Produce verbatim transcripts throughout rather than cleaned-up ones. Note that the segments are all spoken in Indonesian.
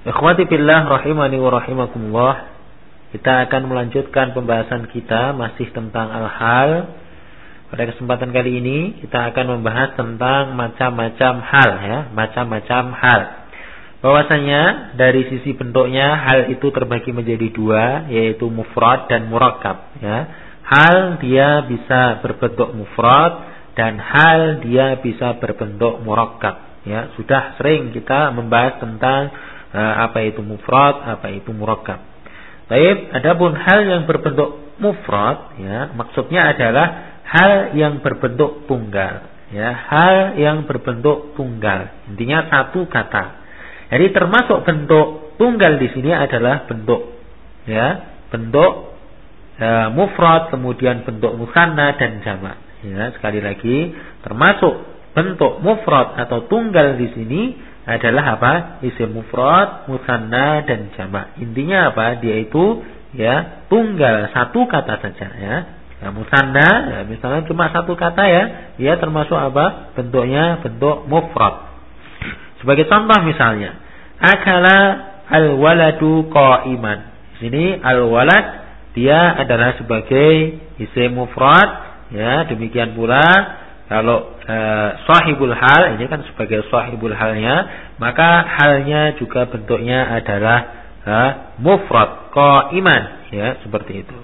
Ikhwati fillah rahimani wa rahimakumullah. Kita akan melanjutkan pembahasan kita masih tentang al-hal. Pada kesempatan kali ini kita akan membahas tentang macam-macam hal ya, macam-macam hal. Bahwasanya dari sisi bentuknya hal itu terbagi menjadi dua, yaitu mufrad dan murakkab ya. Hal dia bisa berbentuk mufrad dan hal dia bisa berbentuk murakkab ya. Sudah sering kita membahas tentang apa itu mufrad, apa itu murakkab. Baik, adapun hal yang berbentuk mufrad ya, maksudnya adalah hal yang berbentuk tunggal ya, hal yang berbentuk tunggal. Intinya satu kata. Jadi termasuk bentuk tunggal di sini adalah bentuk ya, bentuk e, mufrad, kemudian bentuk musanna dan jamak. Ya, sekali lagi termasuk bentuk mufrad atau tunggal di sini adalah apa? Isim mufrad, musanna dan jamak. Intinya apa? Dia itu ya tunggal, satu kata saja ya. Nah, musanna ya, misalnya cuma satu kata ya, dia termasuk apa? Bentuknya bentuk mufrad. Sebagai contoh misalnya, akala al-waladu qa'iman. Di sini al-walad dia adalah sebagai isim mufrad ya, demikian pula kalau e, sahibul hal ini kan sebagai sahibul halnya, maka halnya juga bentuknya adalah e, mufrad qa'iman ya, seperti itu.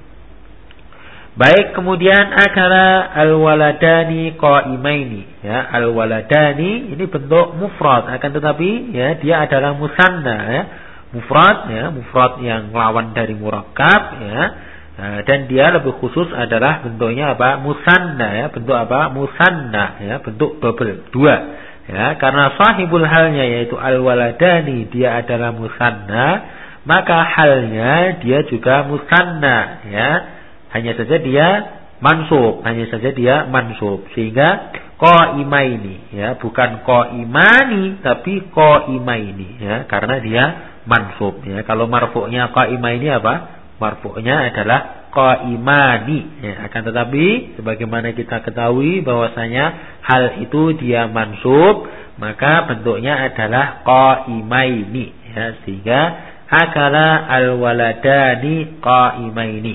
Baik, kemudian akala al-waladani qa'imaini ya, al-waladani ini bentuk mufrad, akan tetapi ya dia adalah musanna ya, mufrad ya, mufrad yang lawan dari murakkab ya. Nah, dan dia lebih khusus adalah bentuknya apa? Musanna ya, bentuk apa? Musanna ya, bentuk double, dua ya, karena sahibul halnya yaitu al-waladani dia adalah musanna, maka halnya dia juga musanna ya, hanya saja dia mansub, hanya saja dia mansub, sehingga qa'imaini ya, bukan qa'imani tapi qa'imaini ya, karena dia mansub ya. Kalau marfu'nya qa'imaini apa? Marfu'nya adalah qa'imani ya. Akan tetapi sebagaimana kita ketahui bahwasanya hal itu dia mansub, maka bentuknya adalah qa'imaini ya, sehingga akala al-waladani qa'imaini.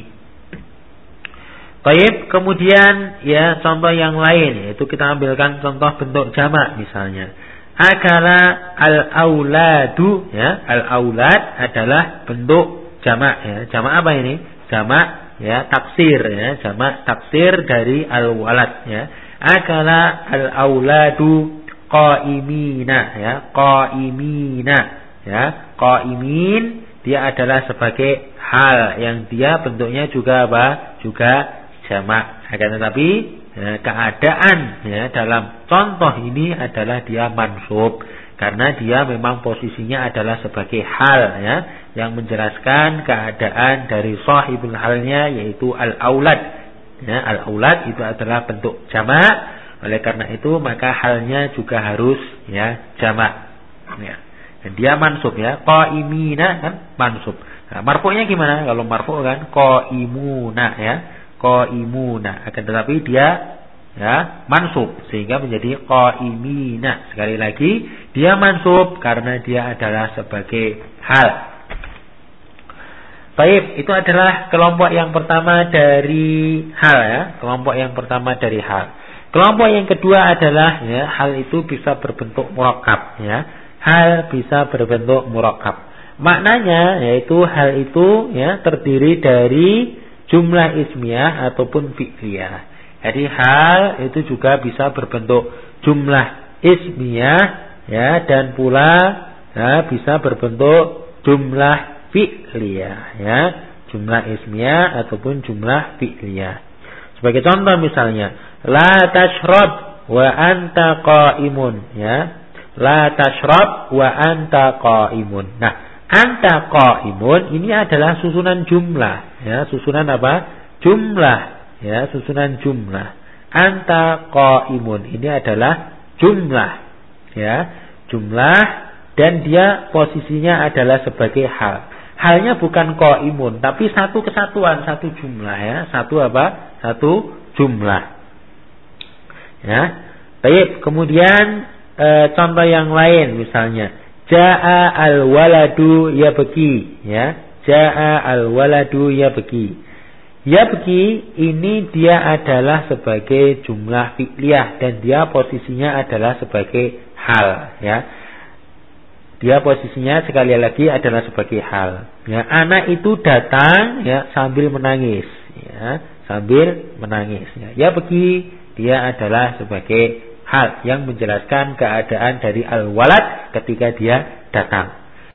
Baik, kemudian ya contoh yang lain, yaitu kita ambilkan contoh bentuk jamak misalnya. Akala al-auladu ya, al-aulad adalah bentuk jamak ya. Jamak apa ini? Jamak ya taksir ya, jamak taksir dari al-walad ya. Akala al-auladu qa'imina ya, qa'imina ya. Qa'imin dia adalah sebagai hal yang dia bentuknya juga apa? Juga jamak. Akan tetapi ya, keadaan ya dalam contoh ini adalah dia mansub, karena dia memang posisinya adalah sebagai hal ya, yang menjelaskan keadaan dari sahibul halnya yaitu al-aulad ya. Al-aulad itu adalah bentuk jamak, oleh karena itu maka halnya juga harus ya jamak ya. Dan dia mansub ya, qa'imina kan mansub. Nah, marfu'nya gimana? Kalau marfu' kan qa'imuna ya, qa'imuna. Akan tetapi dia ya mansub sehingga menjadi qa'imina. Sekali lagi dia mansub karena dia adalah sebagai hal. Baik, itu adalah kelompok yang pertama dari hal ya, kelompok yang pertama dari hal. Kelompok yang kedua adalah ya, hal itu bisa berbentuk murakkab ya. Hal bisa berbentuk murakkab. Maknanya yaitu hal itu ya terdiri dari jumlah ismiyah ataupun fi'liyah. Jadi hal itu juga bisa berbentuk jumlah ismiyah ya, dan pula ya, bisa berbentuk jumlah fi'liyah ya, jumlah ismiyah ataupun jumlah fi'liyah. Sebagai contoh misalnya, la tashrab wa anta qa'imun ya. La tashrab wa anta qa'imun. Nah, anta qa'imun ini adalah susunan jumlah ya, susunan apa? Jumlah ya, susunan jumlah. Anta qa'imun ini adalah jumlah ya, jumlah, dan dia posisinya adalah sebagai hal. Halnya bukan qa'imun tapi satu kesatuan, satu jumlah ya, satu apa? Satu jumlah ya. Baik, kemudian e, contoh yang lain misalnya Ja'a al-waladu yabki, ya. Ja'a al-waladu yabki. Yabki ini dia adalah sebagai jumlah fi'liyah dan dia posisinya adalah sebagai hal, ya. Dia posisinya sekali lagi adalah sebagai hal. Ya, anak itu datang ya sambil menangis, ya, sambil menangis. Ya, ya bagi dia adalah sebagai hal yang menjelaskan keadaan dari al-walad ketika dia datang.